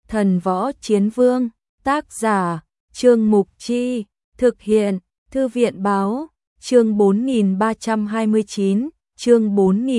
Thần Võ Chiến Vương, tác giả, Trương Mục Chi, thực hiện, Thư viện Báo, chương 4329, chương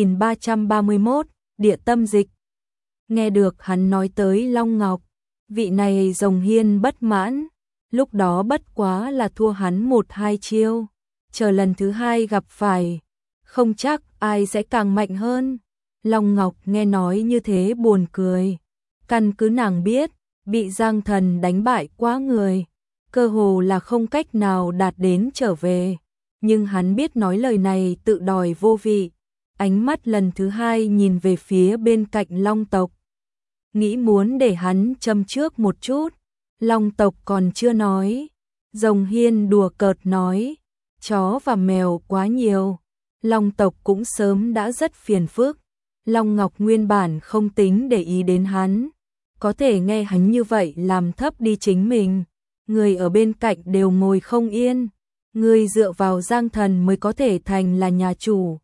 4331, Địa Tâm Dịch. Nghe được hắn nói tới Long Ngọc, vị này Rồng Hiên bất mãn, lúc đó bất quá là thua hắn 1-2 chiêu, chờ lần thứ hai gặp phải, không chắc ai sẽ càng mạnh hơn. Long Ngọc nghe nói như thế buồn cười, căn cứ nàng biết, bị Giang Thần đánh bại quá người, cơ hồ là không cách nào đạt đến trở về, nhưng hắn biết nói lời này tự đòi vô vị, ánh mắt lần thứ hai nhìn về phía bên cạnh Long tộc, nghĩ muốn để hắn châm trước một chút. Long tộc còn chưa nói, Rồng Hiên đùa cợt nói, chó và mèo quá nhiều, Long tộc cũng sớm đã rất phiền phức. Long Ngọc nguyên bản không tính để ý đến hắn, có thể nghe hắn như vậy làm thấp đi chính mình, người ở bên cạnh đều ngồi không yên, người dựa vào Giang Thần mới có thể thành là nhà chủ.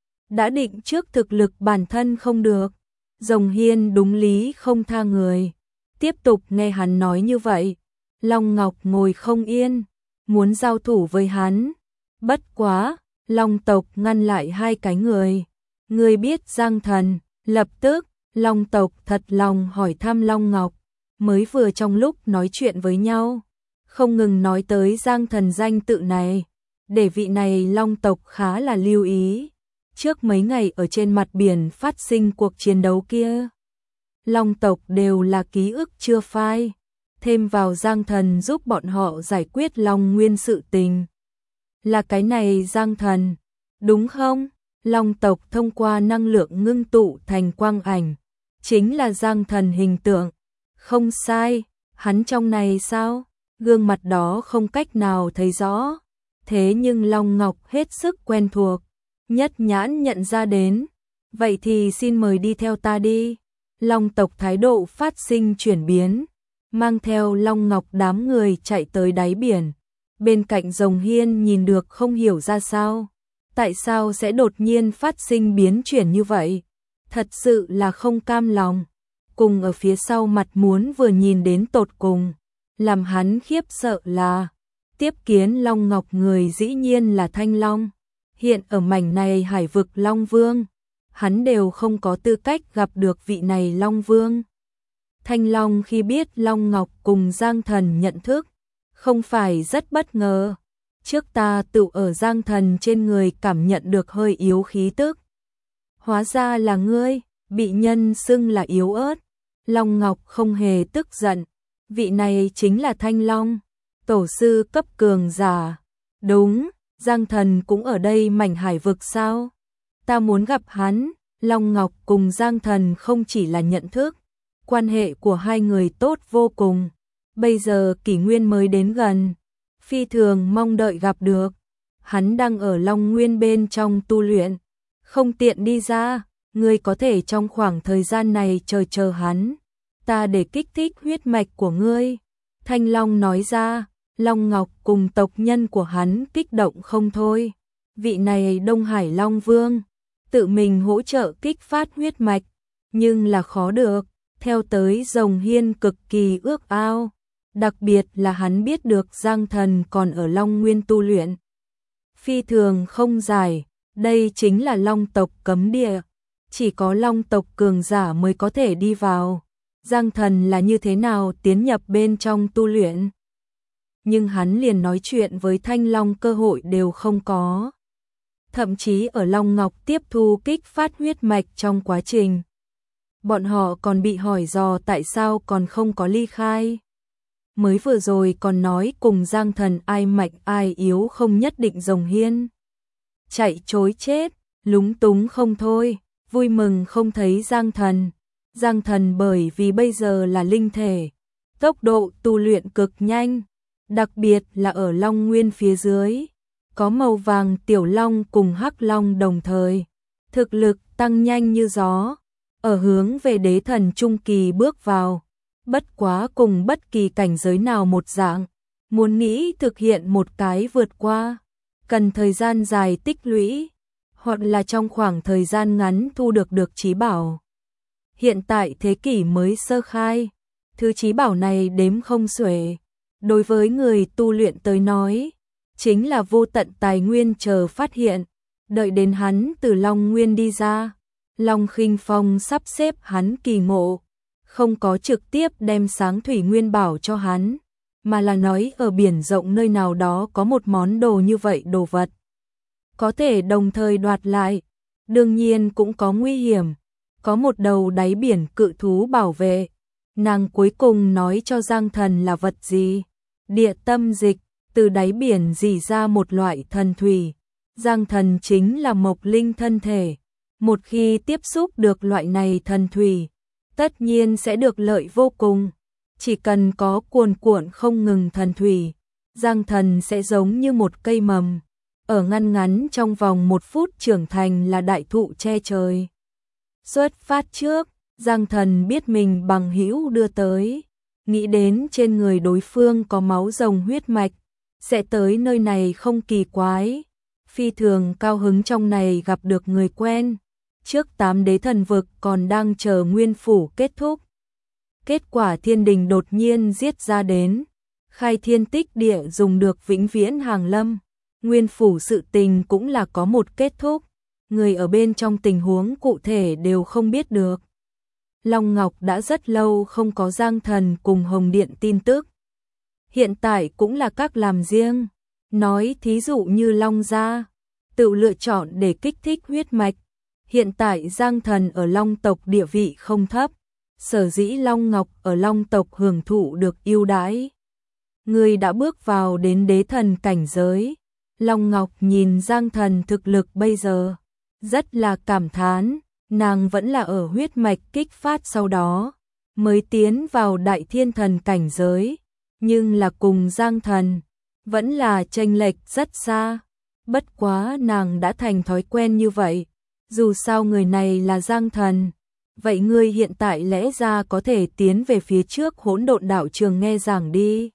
Đã định trước thực lực bản thân không được, Rồng Hiên đúng lý không tha người, tiếp tục nghe hắn nói như vậy, Long Ngọc ngồi không yên, muốn giao thủ với hắn, bất quá, Long tộc ngăn lại hai cái người. Người biết Giang Thần, lập tức, Long tộc thật lòng hỏi thăm Long Ngọc, mới vừa trong lúc nói chuyện với nhau, không ngừng nói tới Giang Thần danh tự này, để vị này Long tộc khá là lưu ý. Trước mấy ngày ở trên mặt biển phát sinh cuộc chiến đấu kia, Long tộc đều là ký ức chưa phai, thêm vào Giang Thần giúp bọn họ giải quyết Long Nguyên sự tình. Là cái này Giang Thần, đúng không? Long tộc thông qua năng lượng ngưng tụ thành quang ảnh, chính là Giang Thần hình tượng. Không sai, hắn trong này sao? Gương mặt đó không cách nào thấy rõ, thế nhưng Long Ngọc hết sức quen thuộc, nhất nhãn nhận ra đến. Vậy thì xin mời đi theo ta đi. Long tộc thái độ phát sinh chuyển biến, mang theo Long Ngọc đám người chạy tới đáy biển. Bên cạnh Rồng Hiên nhìn được không hiểu ra sao. Tại sao sẽ đột nhiên phát sinh biến chuyển như vậy? Thật sự là không cam lòng. Cùng ở phía sau mặt muốn vừa nhìn đến tột cùng. Làm hắn khiếp sợ là tiếp kiến Long Ngọc người dĩ nhiên là Thanh Long. Hiện ở mảnh này hải vực Long Vương, hắn đều không có tư cách gặp được vị này Long Vương. Thanh Long khi biết Long Ngọc cùng Giang Thần nhận thức, không phải rất bất ngờ. Trước ta tự ở Giang Thần trên người cảm nhận được hơi yếu khí tức. Hóa ra là ngươi, bị nhân xưng là yếu ớt. Long Ngọc không hề tức giận. Vị này chính là Thanh Long, tổ sư cấp cường giả. Đúng, Giang Thần cũng ở đây mảnh hải vực sao? Ta muốn gặp hắn. Long Ngọc cùng Giang Thần không chỉ là nhận thức, quan hệ của hai người tốt vô cùng. Bây giờ kỷ nguyên mới đến gần, phi thường mong đợi gặp được. Hắn đang ở Long Nguyên bên trong tu luyện, không tiện đi ra, ngươi có thể trong khoảng thời gian này chờ hắn, ta để kích thích huyết mạch của ngươi. Thanh Long nói ra, Long Ngọc cùng tộc nhân của hắn kích động không thôi. Vị này Đông Hải Long Vương, tự mình hỗ trợ kích phát huyết mạch, nhưng là khó được, theo tới Rồng Hiên cực kỳ ước ao. Đặc biệt là hắn biết được Giang Thần còn ở Long Nguyên tu luyện. Phi thường không giải, đây chính là Long tộc cấm địa, chỉ có Long tộc cường giả mới có thể đi vào. Giang Thần là như thế nào tiến nhập bên trong tu luyện? Nhưng hắn liền nói chuyện với Thanh Long cơ hội đều không có. Thậm chí ở Long Ngọc tiếp thu kích phát huyết mạch trong quá trình, bọn họ còn bị hỏi dò tại sao còn không có ly khai. Mới vừa rồi còn nói cùng Giang Thần ai mạnh ai yếu không nhất định. Rồng Hiên chạy chối chết, lúng túng không thôi, vui mừng không thấy Giang Thần. Giang Thần bởi vì bây giờ là linh thể, tốc độ tu luyện cực nhanh, đặc biệt là ở Long Nguyên phía dưới, có màu vàng tiểu long cùng hắc long đồng thời, thực lực tăng nhanh như gió, ở hướng về đế thần trung kỳ bước vào. Bất quá cùng bất kỳ cảnh giới nào một dạng, muốn nghĩ thực hiện một cái vượt qua, cần thời gian dài tích lũy, hoặc là trong khoảng thời gian ngắn thu được chí bảo. Hiện tại thế kỷ mới sơ khai, Thứ trí bảo này đếm không xuể. Đối với người tu luyện tới nói, chính là vô tận tài nguyên chờ phát hiện. Đợi đến hắn từ Long Nguyên đi ra, Long Khinh Phong sắp xếp hắn kỳ ngộ, không có trực tiếp đem sáng thủy nguyên bảo cho hắn, mà là nói ở biển rộng nơi nào đó có một món đồ như vậy đồ vật. Có thể đồng thời đoạt lại, đương nhiên cũng có nguy hiểm, có một đầu đáy biển cự thú bảo vệ. Nàng cuối cùng nói cho Giang Thần là vật gì? Địa tâm dịch, từ đáy biển rỉ ra một loại thần thủy. Giang Thần chính là mộc linh thân thể. Một khi tiếp xúc được loại này thần thủy, tất nhiên sẽ được lợi vô cùng. Chỉ cần có cuồn cuộn không ngừng thần thủy, Giang Thần sẽ giống như một cây mầm, ở ngăn ngắn trong vòng 1 phút trưởng thành là đại thụ che trời. Xuất phát trước, Giang Thần biết mình bằng hữu đưa tới, nghĩ đến trên người đối phương có máu rồng huyết mạch, sẽ tới nơi này không kỳ quái. Phi thường cao hứng trong này gặp được người quen, trước 8 đế thần vực còn đang chờ nguyên phủ kết thúc. Kết quả thiên đình đột nhiên giết ra đến, khai thiên tích địa dùng được vĩnh viễn hàng lâm, nguyên phủ sự tình cũng là có một kết thúc, người ở bên trong tình huống cụ thể đều không biết được. Long Ngọc đã rất lâu không có Giang Thần cùng Hồng Điện tin tức. Hiện tại cũng là các làm riêng, nói thí dụ như Long gia, tự lựa chọn để kích thích huyết mạch. Hiện tại Giang Thần ở Long tộc địa vị không thấp, sở dĩ Long Ngọc ở Long tộc hưởng thụ được ưu đãi. Người đã bước vào đến đế thần cảnh giới, Long Ngọc nhìn Giang Thần thực lực bây giờ, rất là cảm thán, nàng vẫn là ở huyết mạch kích phát sau đó, mới tiến vào đại thiên thần cảnh giới, nhưng là cùng Giang Thần, vẫn là chênh lệch rất xa. Bất quá nàng đã thành thói quen như vậy, dù sao người này là Giang Thần, vậy ngươi hiện tại lẽ ra có thể tiến về phía trước hỗn độn đạo trường nghe giảng đi.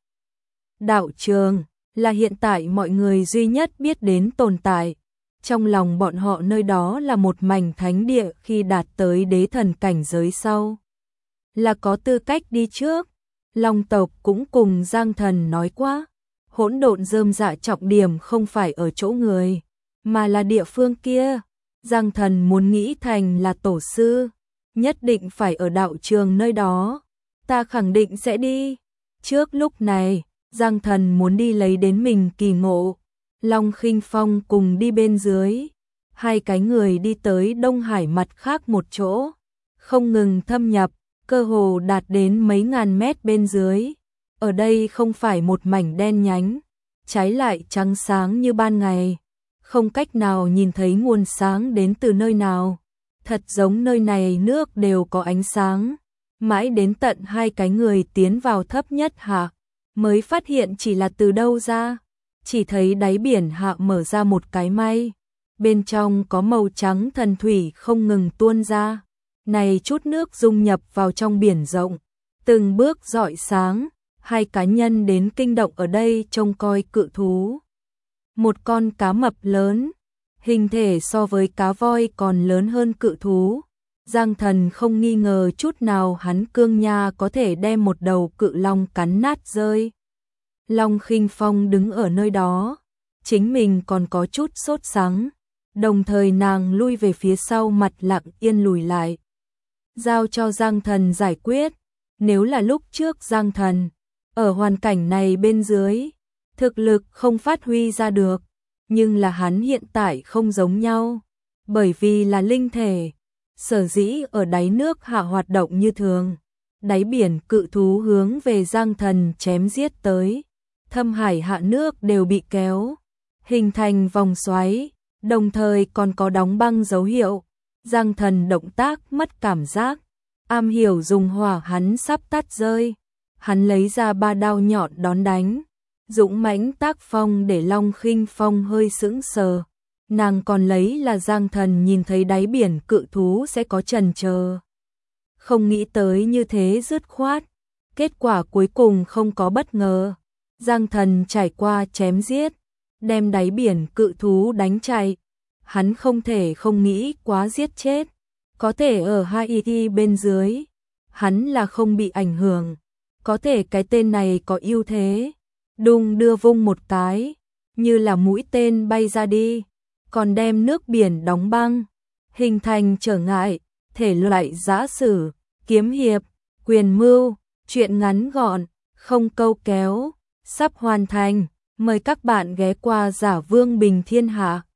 Đạo trường là hiện tại mọi người duy nhất biết đến tồn tại, trong lòng bọn họ nơi đó là một mảnh thánh địa, khi đạt tới đế thần cảnh giới sau, là có tư cách đi trước. Long tộc cũng cùng Giang Thần nói quá, hỗn độn rơm dạ trọng điểm không phải ở chỗ người, mà là địa phương kia. Giang Thần muốn nghĩ thành là tổ sư, nhất định phải ở đạo trường nơi đó, ta khẳng định sẽ đi. Trước lúc này, Giang Thần muốn đi lấy đến mình kỳ ngộ, Long Khinh Phong cùng đi bên dưới, hai cái người đi tới Đông Hải mặt khác một chỗ, không ngừng thâm nhập, cơ hồ đạt đến mấy ngàn mét bên dưới. Ở đây không phải một mảnh đen nhánh, trái lại trắng sáng như ban ngày, không cách nào nhìn thấy nguồn sáng đến từ nơi nào, thật giống nơi này nước đều có ánh sáng. Mãi đến tận hai cái người tiến vào thấp nhất hạ, mới phát hiện chỉ là từ đâu ra, chỉ thấy đáy biển hạ mở ra một cái may, bên trong có màu trắng thần thủy không ngừng tuôn ra, này chút nước dung nhập vào trong biển rộng, từng bước rọi sáng. Hai cá nhân đến kinh động ở đây trông coi cự thú. Một con cá mập lớn, hình thể so với cá voi còn lớn hơn cự thú. Giang Thần không nghi ngờ chút nào hắn cương nha có thể đem một đầu cự long cắn nát rơi. Long Khinh Phong đứng ở nơi đó, chính mình còn có chút sốt sắng, đồng thời nàng lui về phía sau, mặt lặng yên lùi lại. Giao cho Giang Thần giải quyết, nếu là lúc trước Giang Thần ở hoàn cảnh này bên dưới, thực lực không phát huy ra được, nhưng là hắn hiện tại không giống nhau, bởi vì là linh thể, sở dĩ ở đáy nước hạ hoạt động như thường. Đáy biển cự thú hướng về Giang Thần chém giết tới, thâm hải hạ nước đều bị kéo, hình thành vòng xoáy, đồng thời còn có đóng băng dấu hiệu. Giang Thần động tác mất cảm giác, am hiểu dùng hỏa hắn sắp tắt rơi. Hắn lấy ra 3 đao nhọn đón đánh, dũng mãnh tác phong để Long Khinh Phong hơi sững sờ. Nàng còn lấy là Giang Thần nhìn thấy đáy biển cự thú sẽ có chần chờ, không nghĩ tới như thế dứt khoát. Kết quả cuối cùng không có bất ngờ, Giang Thần trải qua chém giết, đem đáy biển cự thú đánh chạy. Hắn không thể không nghĩ quá giết chết, có thể ở Haiti bên dưới, hắn là không bị ảnh hưởng. có thể cái tên này có ưu thế. Đùng đưa vung một cái, như là mũi tên bay ra đi, còn đem nước biển đóng băng, hình thành trở ngại, thể loại giã sử, kiếm hiệp, quyền mưu, truyện ngắn gọn, không câu kéo, sắp hoàn thành. Mời các bạn ghé qua Giả Vương Bình Thiên Hạ.